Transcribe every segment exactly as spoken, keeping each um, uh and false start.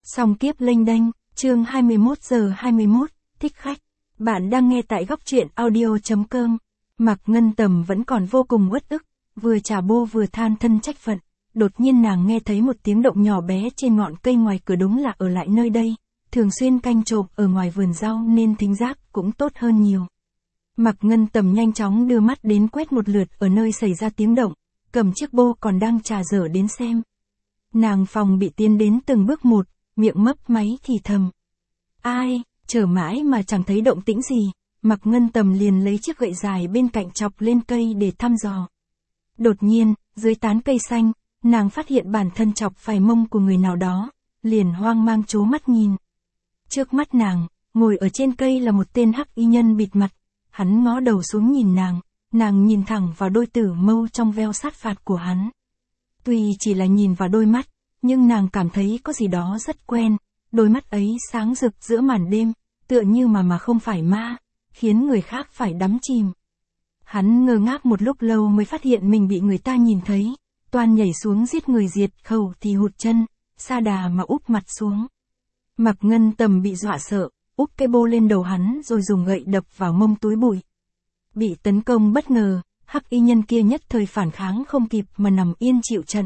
Song kiếp lênh đênh, chương hai mươi mốt giờ hai mươi mốt, thích khách. Bạn đang nghe tại góc truyện audio.com. Mạc Ngân Tầm vẫn còn vô cùng uất ức, vừa chà bô vừa than thân trách phận. Đột nhiên nàng nghe thấy một tiếng động nhỏ bé trên ngọn cây ngoài cửa, đúng là ở lại nơi đây, thường xuyên canh trộm ở ngoài vườn rau nên thính giác cũng tốt hơn nhiều. Mạc Ngân Tầm nhanh chóng đưa mắt đến quét một lượt ở nơi xảy ra tiếng động, cầm chiếc bô còn đang trà dở đến xem. Nàng phòng bị tiến đến từng bước một, miệng mấp máy thì thầm. Ai, chờ mãi mà chẳng thấy động tĩnh gì, Mạc Ngân Tầm liền lấy chiếc gậy dài bên cạnh chọc lên cây để thăm dò. Đột nhiên, dưới tán cây xanh, nàng phát hiện bản thân chọc phải mông của người nào đó, liền hoang mang trố mắt nhìn. Trước mắt nàng, ngồi ở trên cây là một tên hắc y nhân bịt mặt, hắn ngó đầu xuống nhìn nàng, nàng nhìn thẳng vào đôi tử mâu trong veo sát phạt của hắn. Tuy chỉ là nhìn vào đôi mắt, nhưng nàng cảm thấy có gì đó rất quen, đôi mắt ấy sáng rực giữa màn đêm, tựa như mà mà không phải ma, khiến người khác phải đắm chìm. Hắn ngơ ngác một lúc lâu mới phát hiện mình bị người ta nhìn thấy, toan nhảy xuống giết người diệt khẩu thì hụt chân, sa đà mà úp mặt xuống. Mạc Ngân Tầm bị dọa sợ, úp cái bô lên đầu hắn rồi dùng gậy đập vào mông túi bụi. Bị tấn công bất ngờ, hắc y nhân kia nhất thời phản kháng không kịp mà nằm yên chịu trận.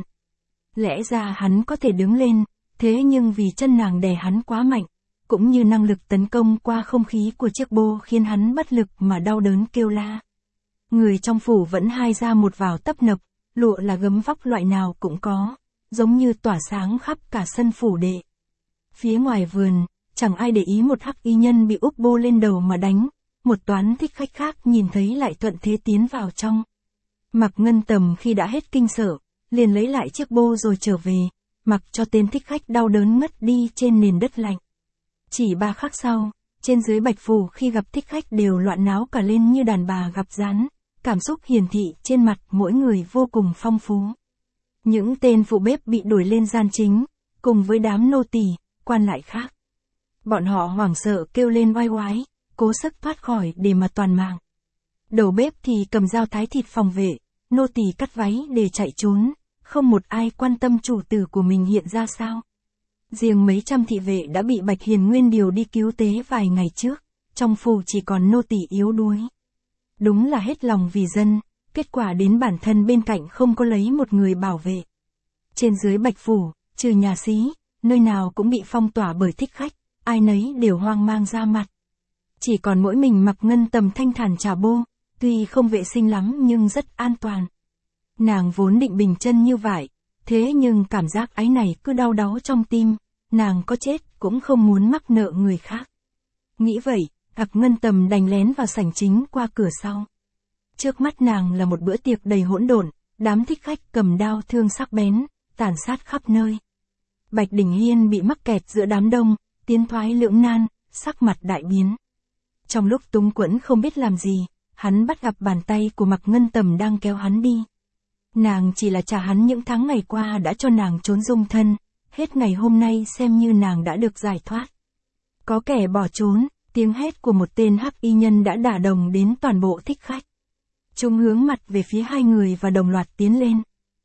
Lẽ ra hắn có thể đứng lên, thế nhưng vì chân nàng đè hắn quá mạnh, cũng như năng lực tấn công qua không khí của chiếc bô khiến hắn bất lực mà đau đớn kêu la. Người trong phủ vẫn hai ra một vào tấp nập, lụa là gấm vóc loại nào cũng có, giống như tỏa sáng khắp cả sân phủ đệ. Phía ngoài vườn, chẳng ai để ý một hắc y nhân bị úp bô lên đầu mà đánh, một toán thích khách khác nhìn thấy lại thuận thế tiến vào trong. Mạc Ngân Tầm khi đã hết kinh sợ, liền lấy lại chiếc bô rồi trở về, mặc cho tên thích khách đau đớn ngất đi trên nền đất lạnh. Chỉ ba khắc sau, trên dưới Bạch Phủ khi gặp thích khách đều loạn náo cả lên như đàn bà gặp gián, cảm xúc hiển thị trên mặt mỗi người vô cùng phong phú. Những tên phụ bếp bị đuổi lên gian chính, cùng với đám nô tỳ, quan lại khác. Bọn họ hoảng sợ kêu lên oai oái, cố sức thoát khỏi để mà toàn mạng. Đầu bếp thì cầm dao thái thịt phòng vệ, nô tỳ cắt váy để chạy trốn, không một ai quan tâm chủ tử của mình hiện ra sao. Riêng mấy trăm thị vệ đã bị Bạch Hiền Nguyên điều đi cứu tế vài ngày trước, trong phủ chỉ còn nô tỳ yếu đuối. Đúng là hết lòng vì dân, kết quả đến bản thân bên cạnh không có lấy một người bảo vệ. Trên dưới Bạch Phủ, trừ nhà xí, nơi nào cũng bị phong tỏa bởi thích khách, ai nấy đều hoang mang ra mặt. Chỉ còn mỗi mình Mạc Ngân Tầm thanh thản trà bô, tuy không vệ sinh lắm nhưng rất an toàn. Nàng vốn định bình chân như vậy, thế nhưng cảm giác áy này cứ đau đáu trong tim, nàng có chết cũng không muốn mắc nợ người khác. Nghĩ vậy, Mạc Ngân Tầm đành lén vào sảnh chính qua cửa sau. Trước mắt nàng là một bữa tiệc đầy hỗn độn, đám thích khách cầm đao thương sắc bén, tàn sát khắp nơi. Bạch Đình Hiên bị mắc kẹt giữa đám đông, tiến thoái lưỡng nan, sắc mặt đại biến. Trong lúc túng quẫn không biết làm gì, hắn bắt gặp bàn tay của Mạc Ngân Tầm đang kéo hắn đi. Nàng chỉ là trả hắn những tháng ngày qua đã cho nàng trốn dung thân, hết ngày hôm nay xem như nàng đã được giải thoát. Có kẻ bỏ trốn, tiếng hét của một tên hắc y nhân đã đả động đến toàn bộ thích khách. Chúng hướng mặt về phía hai người và đồng loạt tiến lên.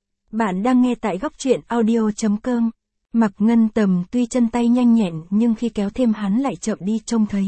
Bạn đang nghe tại góc truyện audio.com. Mạc Ngân Tầm tuy chân tay nhanh nhẹn nhưng khi kéo thêm hắn lại chậm đi trông thấy.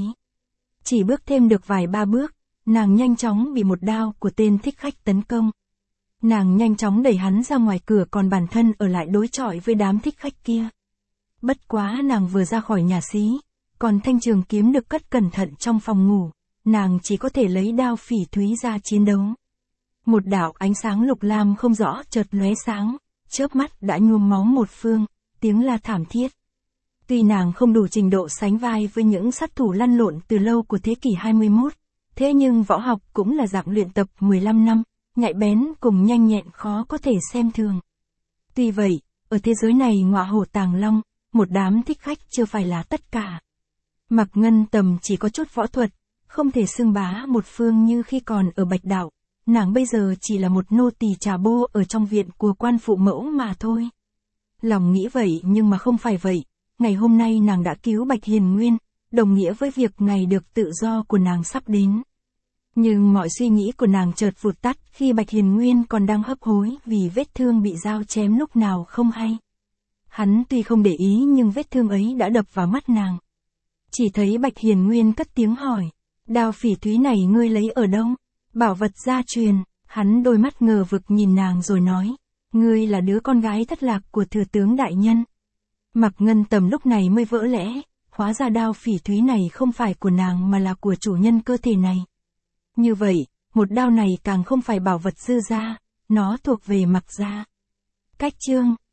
Chỉ bước thêm được vài ba bước, nàng nhanh chóng bị một đao của tên thích khách tấn công. Nàng nhanh chóng đẩy hắn ra ngoài cửa còn bản thân ở lại đối chọi với đám thích khách kia. Bất quá nàng vừa ra khỏi nhà xí, còn thanh trường kiếm được cất cẩn thận trong phòng ngủ, nàng chỉ có thể lấy đao phỉ thúy ra chiến đấu. Một đạo ánh sáng lục lam không rõ chợt lóe sáng, chớp mắt đã nhuốm máu một phương, tiếng la thảm thiết. Tuy nàng không đủ trình độ sánh vai với những sát thủ lăn lộn từ lâu của thế kỷ hai mươi mốt, thế nhưng võ học cũng là dạng luyện tập mười lăm năm, nhạy bén cùng nhanh nhẹn khó có thể xem thường. Tuy vậy, ở thế giới này ngọa hổ tàng long, một đám thích khách chưa phải là tất cả. Mạc Ngân Tầm chỉ có chút võ thuật, không thể xưng bá một phương như khi còn ở Bạch Đạo, nàng bây giờ chỉ là một nô tỳ trà bô ở trong viện của quan phụ mẫu mà thôi. Lòng nghĩ vậy nhưng mà không phải vậy, ngày hôm nay nàng đã cứu Bạch Hiền Nguyên, đồng nghĩa với việc ngày được tự do của nàng sắp đến. Nhưng mọi suy nghĩ của nàng chợt vụt tắt khi Bạch Hiền Nguyên còn đang hấp hối vì vết thương bị dao chém lúc nào không hay. Hắn tuy không để ý nhưng vết thương ấy đã đập vào mắt nàng. Chỉ thấy Bạch Hiền Nguyên cất tiếng hỏi, đao phỉ thúy này ngươi lấy ở đâu? Bảo vật gia truyền. Hắn đôi mắt ngờ vực nhìn nàng rồi nói, ngươi là đứa con gái thất lạc của thừa tướng đại nhân. Mạc Ngân Tầm lúc này mới vỡ lẽ, hóa ra đao phỉ thúy này không phải của nàng mà là của chủ nhân cơ thể này. Như vậy, một đao này càng không phải bảo vật Dư gia, nó thuộc về Mạc gia. Cách chương